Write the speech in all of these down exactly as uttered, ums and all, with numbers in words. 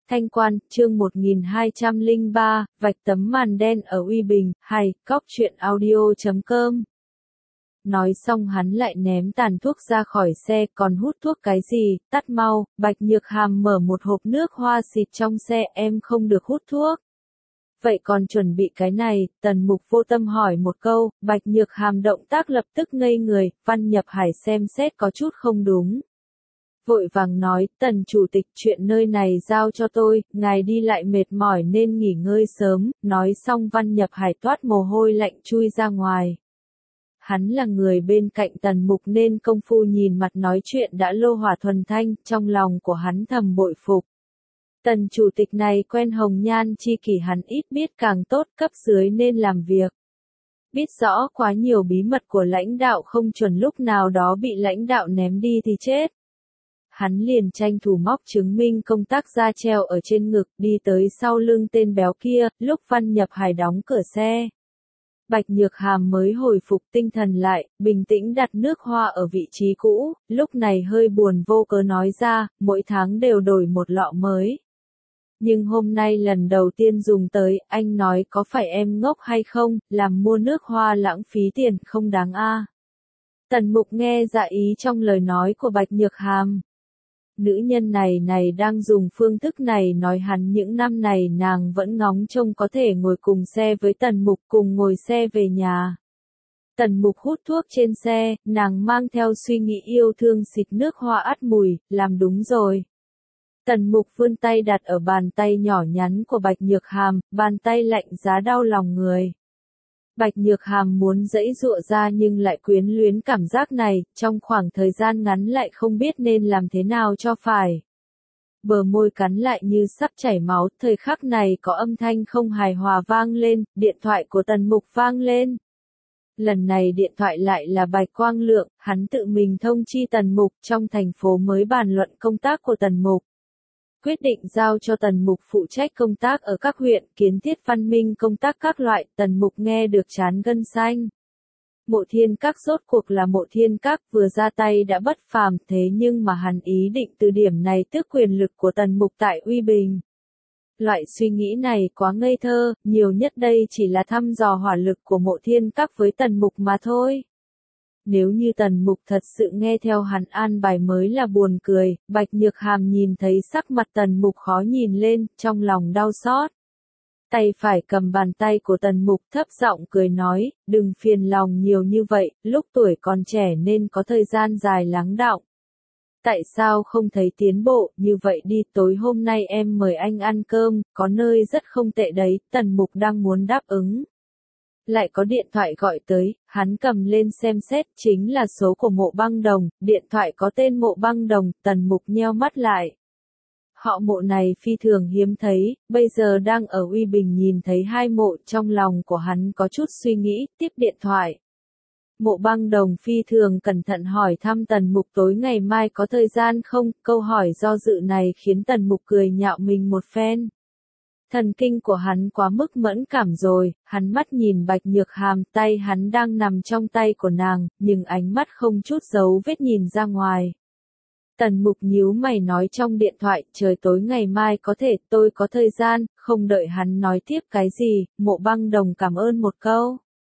Thanh Quan, chương một nghìn hai trăm lẻ ba, vạch tấm màn đen ở Uy Bình, hay, cóc truyện audio chấm com. Nói xong hắn lại ném tàn thuốc ra khỏi xe, còn hút thuốc cái gì, tắt mau. Bạch Nhược Hàm mở một hộp nước hoa xịt trong xe, em không được hút thuốc. Vậy còn chuẩn bị cái này, Tần Mục vô tâm hỏi một câu, Bạch Nhược Hàm động tác lập tức ngây người, Văn Nhập Hải xem xét có chút không đúng. Vội vàng nói, Tần Chủ tịch, chuyện nơi này giao cho tôi, ngài đi lại mệt mỏi nên nghỉ ngơi sớm. Nói xong Văn Nhập Hải toát mồ hôi lạnh chui ra ngoài. Hắn là người bên cạnh Tần Mục nên công phu nhìn mặt nói chuyện đã lô hỏa thuần thanh, trong lòng của hắn thầm bội phục. Tần Chủ tịch này quen hồng nhan chi kỷ hắn ít biết càng tốt, cấp dưới nên làm việc. Biết rõ quá nhiều bí mật của lãnh đạo không chuẩn lúc nào đó bị lãnh đạo ném đi thì chết. Hắn liền tranh thủ móc chứng minh công tác ra treo ở trên ngực, đi tới sau lưng tên béo kia, lúc Văn Nhập Hải đóng cửa xe. Bạch Nhược Hàm mới hồi phục tinh thần lại, bình tĩnh đặt nước hoa ở vị trí cũ, lúc này hơi buồn vô cớ nói ra, mỗi tháng đều đổi một lọ mới. Nhưng hôm nay lần đầu tiên dùng tới, anh nói có phải em ngốc hay không, làm mua nước hoa lãng phí tiền không đáng a. Tần Mục nghe dạ ý trong lời nói của Bạch Nhược Hàm. Nữ nhân này này đang dùng phương thức này nói hắn những năm này nàng vẫn ngóng trông có thể ngồi cùng xe với Tần Mục cùng ngồi xe về nhà. Tần Mục hút thuốc trên xe, nàng mang theo suy nghĩ yêu thương xịt nước hoa át mùi, làm đúng rồi. Tần Mục vươn tay đặt ở bàn tay nhỏ nhắn của Bạch Nhược Hàm, bàn tay lạnh giá đau lòng người. Bạch Nhược Hàm muốn giãy giụa ra nhưng lại quyến luyến cảm giác này, trong khoảng thời gian ngắn lại không biết nên làm thế nào cho phải. Bờ môi cắn lại như sắp chảy máu, thời khắc này có âm thanh không hài hòa vang lên, điện thoại của Tần Mục vang lên. Lần này điện thoại lại là Bạch Quang Lượng, hắn tự mình thông chi Tần Mục trong thành phố mới bàn luận công tác của Tần Mục. Quyết định giao cho Tần Mục phụ trách công tác ở các huyện, kiến thiết văn minh công tác các loại, Tần Mục nghe được chán gân xanh. Mộ Thiên Các rốt cuộc là Mộ Thiên Các, vừa ra tay đã bất phàm, thế nhưng mà hắn ý định từ điểm này tước quyền lực của Tần Mục tại Uy Bình. Loại suy nghĩ này quá ngây thơ, nhiều nhất đây chỉ là thăm dò hỏa lực của Mộ Thiên Các với Tần Mục mà thôi. Nếu như Tần Mục thật sự nghe theo hắn an bài mới là buồn cười, Bạch Nhược Hàm nhìn thấy sắc mặt Tần Mục khó nhìn lên, trong lòng đau xót. Tay phải cầm bàn tay của Tần Mục thấp giọng cười nói, đừng phiền lòng nhiều như vậy, lúc tuổi còn trẻ nên có thời gian dài lắng đọng. Tại sao không thấy tiến bộ, như vậy đi, tối hôm nay em mời anh ăn cơm, có nơi rất không tệ đấy, Tần Mục đang muốn đáp ứng. Lại có điện thoại gọi tới, hắn cầm lên xem xét, chính là số của Mộ Băng Đồng, điện thoại có tên Mộ Băng Đồng, Tần Mục nheo mắt lại. Họ Mộ này phi thường hiếm thấy, bây giờ đang ở Uy Bình nhìn thấy hai Mộ, trong lòng của hắn có chút suy nghĩ, tiếp điện thoại. Mộ Băng Đồng phi thường cẩn thận hỏi thăm Tần Mục tối ngày mai có thời gian không, câu hỏi do dự này khiến Tần Mục cười nhạo mình một phen. Thần kinh của hắn quá mức mẫn cảm rồi, hắn mắt nhìn Bạch Nhược Hàm, tay hắn đang nằm trong tay của nàng, nhưng ánh mắt không chút dấu vết nhìn ra ngoài. Tần Mục nhíu mày nói trong điện thoại, trời tối ngày mai có thể, tôi có thời gian, không đợi hắn nói tiếp cái gì, Mộ Băng Đồng cảm ơn một câu.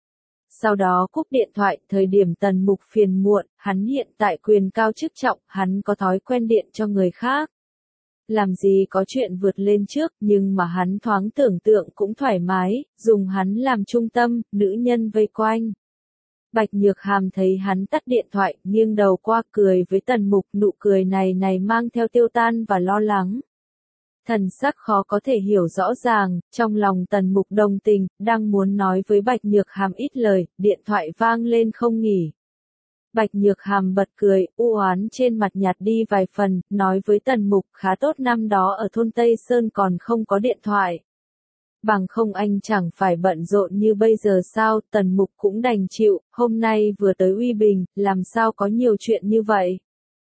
Sau đó cúp điện thoại, thời điểm Tần Mục phiền muộn, hắn hiện tại quyền cao chức trọng, hắn có thói quen điện cho người khác. Làm gì có chuyện vượt lên trước, nhưng mà hắn thoáng tưởng tượng cũng thoải mái, dùng hắn làm trung tâm, nữ nhân vây quanh. Bạch Nhược Hàm thấy hắn tắt điện thoại, nghiêng đầu qua cười với Tần Mục, nụ cười này này mang theo tiêu tan và lo lắng. Thần sắc khó có thể hiểu rõ ràng, trong lòng Tần Mục đồng tình, đang muốn nói với Bạch Nhược Hàm ít lời, điện thoại vang lên không nghỉ. Bạch Nhược Hàm bật cười, u oán trên mặt nhạt đi vài phần, nói với Tần Mục khá tốt năm đó ở thôn Tây Sơn còn không có điện thoại. Bằng không anh chẳng phải bận rộn như bây giờ sao, Tần Mục cũng đành chịu, hôm nay vừa tới Uy Bình, làm sao có nhiều chuyện như vậy.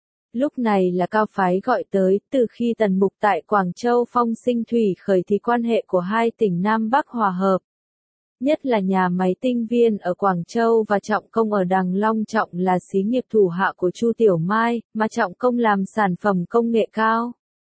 Lúc này là Cao Phái gọi tới, từ khi Tần Mục tại Quảng Châu phong sinh thủy khởi thì quan hệ của hai tỉnh Nam Bắc hòa hợp. Nhất là nhà máy tinh viên ở Quảng Châu và Trọng Công ở Đằng Long. Trọng là xí nghiệp thủ hạ của Chu Tiểu Mai, mà Trọng Công làm sản phẩm công nghệ cao.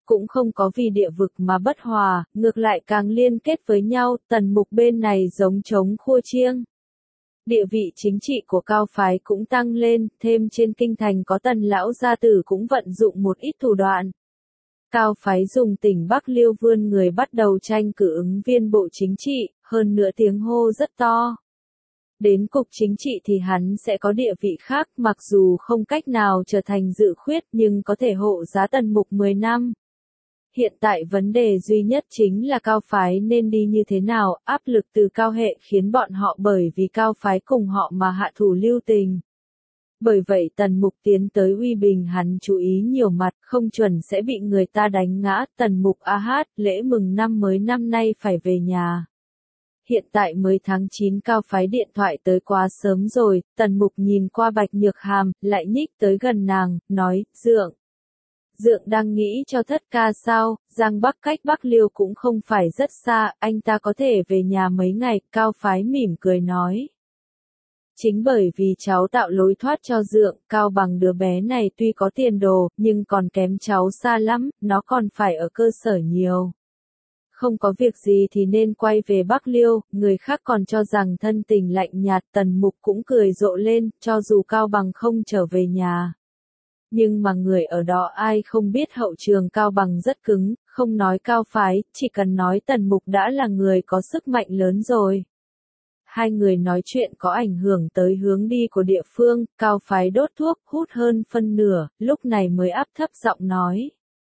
cũng không có vì địa vực mà bất hòa, ngược lại càng liên kết với nhau, Tần Mục bên này giống trống khua chiêng. Địa vị chính trị của Cao phái cũng tăng lên, thêm trên kinh thành có Tần lão gia tử cũng vận dụng một ít thủ đoạn. Cao phái dùng tỉnh Bắc Liêu vươn người bắt đầu tranh cử ứng viên bộ chính trị, hơn nữa tiếng hô rất to. Đến cục chính trị thì hắn sẽ có địa vị khác, mặc dù không cách nào trở thành dự khuyết nhưng có thể hộ giá Tần Mục mười năm. Hiện tại vấn đề duy nhất chính là Cao phái nên đi như thế nào, áp lực từ Cao hệ khiến bọn họ bởi vì Cao phái cùng họ mà hạ thủ lưu tình. Bởi vậy Tần Mục tiến tới uy bình hắn chú ý nhiều mặt, không chuẩn sẽ bị người ta đánh ngã. Tần Mục a hát, lễ mừng năm mới năm nay phải về nhà. Hiện tại mới tháng chín, Cao phái điện thoại tới quá sớm rồi. Tần Mục nhìn qua Bạch Nhược Hàm, lại nhích tới gần nàng, nói, Dượng. Dượng đang nghĩ cho thất ca sao, Giang Bắc cách Bắc Liêu cũng không phải rất xa, anh ta có thể về nhà mấy ngày. Cao phái mỉm cười nói. Chính bởi vì cháu tạo lối thoát cho Dượng, Cao Bằng đứa bé này tuy có tiền đồ, nhưng còn kém cháu xa lắm, nó còn phải ở cơ sở nhiều. Không có việc gì thì nên quay về Bắc Liêu, người khác còn cho rằng thân tình lạnh nhạt. Tần Mục cũng cười rộ lên, cho dù Cao Bằng không trở về nhà. Nhưng mà người ở đó ai không biết hậu trường Cao Bằng rất cứng, không nói Cao phái, chỉ cần nói Tần Mục đã là người có sức mạnh lớn rồi. Hai người nói chuyện có ảnh hưởng tới hướng đi của địa phương, Cao phái đốt thuốc, hút hơn phân nửa, lúc này mới áp thấp giọng nói.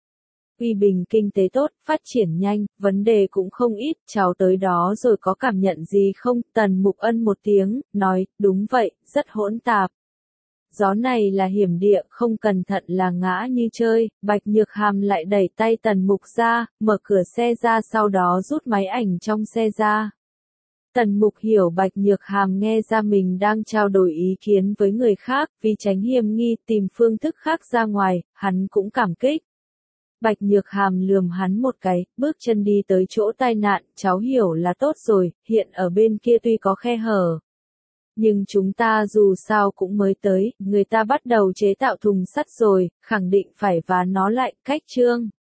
Uy Bình kinh tế tốt, phát triển nhanh, vấn đề cũng không ít, cháu tới đó rồi có cảm nhận gì không? Tần Mục ân một tiếng, nói, đúng vậy, rất hỗn tạp. Gió này là hiểm địa, không cẩn thận là ngã như chơi. Bạch Nhược Hàm lại đẩy tay Tần Mục ra, mở cửa xe ra, sau đó rút máy ảnh trong xe ra. Tần Mục hiểu Bạch Nhược Hàm nghe ra mình đang trao đổi ý kiến với người khác, vì tránh hiềm nghi tìm phương thức khác ra ngoài, hắn cũng cảm kích. Bạch Nhược Hàm lườm hắn một cái, bước chân đi tới chỗ tai nạn, cháu hiểu là tốt rồi, hiện ở bên kia tuy có khe hở. Nhưng chúng ta dù sao cũng mới tới, người ta bắt đầu chế tạo thùng sắt rồi, khẳng định phải vá nó lại, cách trương.